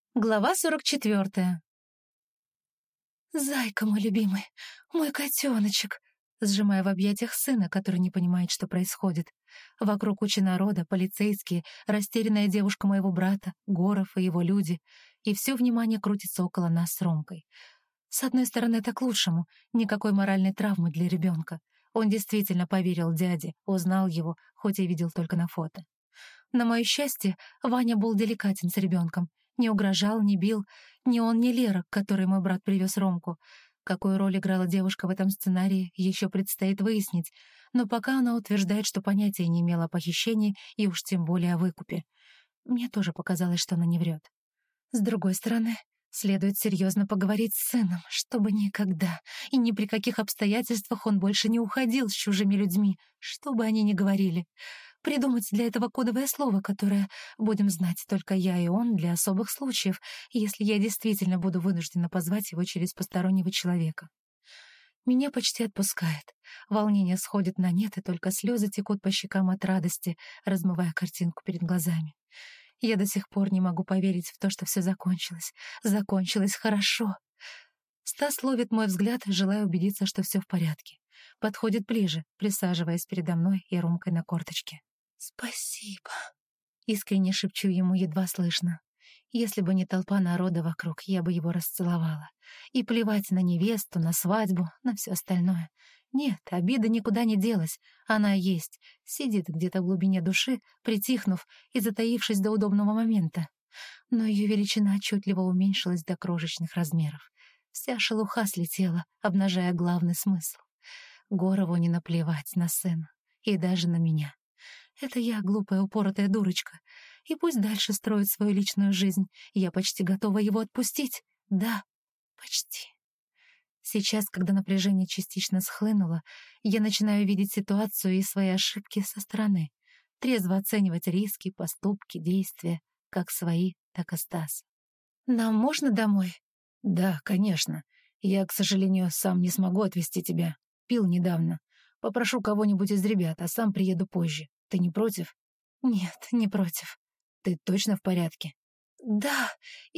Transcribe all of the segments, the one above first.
Глава 44. «Зайка мой любимый, мой котеночек!» Сжимая в объятиях сына, который не понимает, что происходит. Вокруг куча народа, полицейские, растерянная девушка моего брата, Горов и его люди. И все внимание крутится около нас с Ромкой. С одной стороны, это к лучшему. Никакой моральной травмы для ребенка. Он действительно поверил дяде, узнал его, хоть и видел только на фото. На мое счастье, Ваня был деликатен с ребенком. Не угрожал, не бил. Ни он, ни Лера, к которой мой брат привез Ромку. Какую роль играла девушка в этом сценарии, еще предстоит выяснить. Но пока она утверждает, что понятия не имела о похищении и уж тем более о выкупе. Мне тоже показалось, что она не врет. С другой стороны, следует серьезно поговорить с сыном, чтобы никогда и ни при каких обстоятельствах он больше не уходил с чужими людьми, что бы они ни говорили. Придумать для этого кодовое слово, которое будем знать только я и он для особых случаев, если я действительно буду вынуждена позвать его через постороннего человека. Меня почти отпускает. Волнение сходит на нет, и только слезы текут по щекам от радости, размывая картинку перед глазами. Я до сих пор не могу поверить в то, что все закончилось. Закончилось хорошо. Стас ловит мой взгляд, желая убедиться, что все в порядке. Подходит ближе, присаживаясь передо мной и Ромкой на корточке. «Спасибо», — искренне шепчу ему едва слышно. Если бы не толпа народа вокруг, я бы его расцеловала. И плевать на невесту, на свадьбу, на все остальное. Нет, обида никуда не делась. Она есть, сидит где-то в глубине души, притихнув и затаившись до удобного момента. Но ее величина отчетливо уменьшилась до крошечных размеров. Вся шелуха слетела, обнажая главный смысл. Горову не наплевать на сына. И даже на меня. Это я, глупая, упоротая дурочка. И пусть дальше строит свою личную жизнь. Я почти готова его отпустить. Да, почти. Сейчас, когда напряжение частично схлынуло, я начинаю видеть ситуацию и свои ошибки со стороны. Трезво оценивать риски, поступки, действия. Как свои, так и Стас. «Нам можно домой?» «Да, конечно. Я, к сожалению, сам не смогу отвезти тебя. Пил недавно. Попрошу кого-нибудь из ребят, а сам приеду позже. Ты не против?» «Нет, не против». «Ты точно в порядке?» «Да,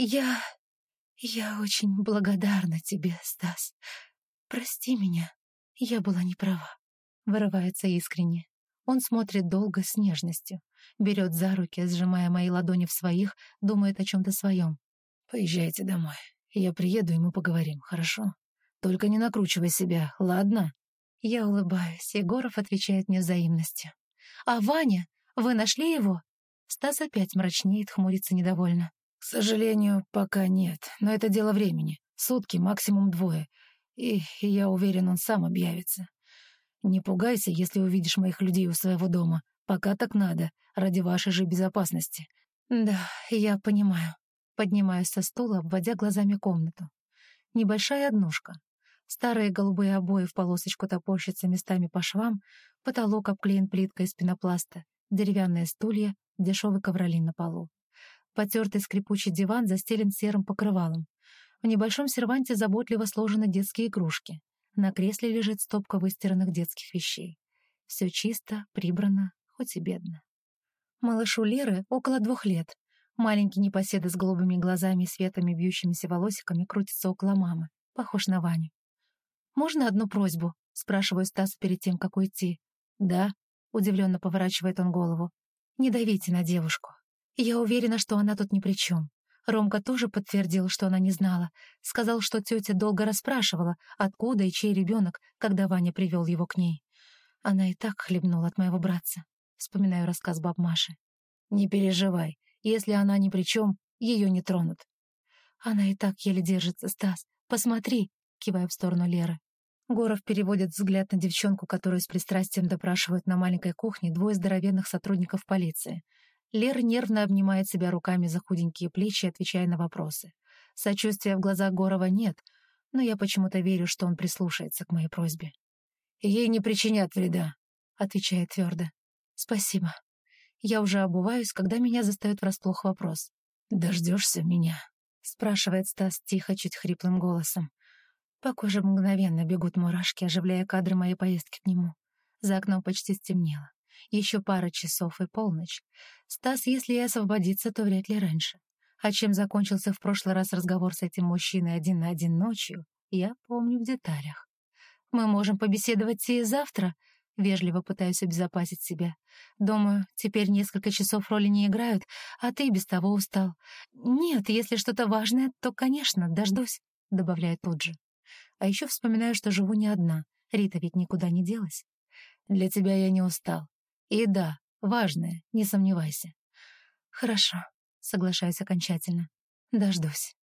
я очень благодарна тебе, Стас. Прости меня, я была не права». Вырывается искренне. Он смотрит долго, с нежностью. Берет за руки, сжимая мои ладони в своих, думает о чем-то своем. «Поезжайте домой. Я приеду, и мы поговорим, хорошо? Только не накручивай себя, ладно?» Я улыбаюсь, Егоров отвечает мне взаимностью. «А Ваня? Вы нашли его?» Стас опять мрачнеет, хмурится недовольно. «К сожалению, пока нет, но это дело времени. Сутки, максимум 2. И я уверен, он сам объявится. Не пугайся, если увидишь моих людей у своего дома. Пока так надо, ради вашей же безопасности». «Да, я понимаю». Поднимаюсь со стула, обводя глазами комнату. Небольшая однушка. Старые голубые обои в полосочку топорщатся местами по швам, потолок обклеен плиткой из пенопласта, деревянные стулья, дешевый ковролин на полу. Потертый скрипучий диван застелен серым покрывалом. В небольшом серванте заботливо сложены детские игрушки. На кресле лежит стопка выстиранных детских вещей. Все чисто, прибрано, хоть и бедно. Малышу Леры около 2 лет. Маленький непоседа с голубыми глазами и светлыми бьющимися волосиками крутится около мамы. Похож на Ваню. «Можно одну просьбу?» — спрашиваю Стаса перед тем, как уйти. «Да», — удивленно поворачивает он голову. «Не давите на девушку. Я уверена, что она тут ни при чем. Ромка тоже подтвердил, что она не знала. Сказал, что тетя долго расспрашивала, откуда и чей ребенок, когда Ваня привел его к ней. Она и так хлебнула от моего братца». Вспоминаю рассказ баб Маши. «Не переживай. Если она ни при чем, ее не тронут». «Она и так еле держится, Стас. Посмотри», — кивая в сторону Леры. Горов переводит взгляд на девчонку, которую с пристрастием допрашивают на маленькой кухне 2 здоровенных сотрудников полиции. Лера нервно обнимает себя руками за худенькие плечи, отвечая на вопросы. Сочувствия в глазах Горова нет, но я почему-то верю, что он прислушается к моей просьбе. «Ей не причинят вреда», — отвечает твердо. «Спасибо». Я уже обуваюсь, когда меня застаёт врасплох вопрос. «Дождешься меня?» — спрашивает Стас тихо, чуть хриплым голосом. По коже мгновенно бегут мурашки, оживляя кадры моей поездки к нему. За окном почти стемнело. Еще пара часов и полночь. Стас, если и освободится, то вряд ли раньше. А чем закончился в прошлый раз разговор с этим мужчиной один на один ночью, я помню в деталях. Мы можем побеседовать и завтра. Вежливо пытаюсь обезопасить себя. Думаю, теперь несколько часов роли не играют, а ты и без того устал. Нет, если что-то важное, то, конечно, дождусь, добавляю тут же. А еще вспоминаю, что живу не одна. Рита ведь никуда не делась. Для тебя я не устал. И да, важное, не сомневайся. Хорошо, соглашаюсь окончательно. Дождусь.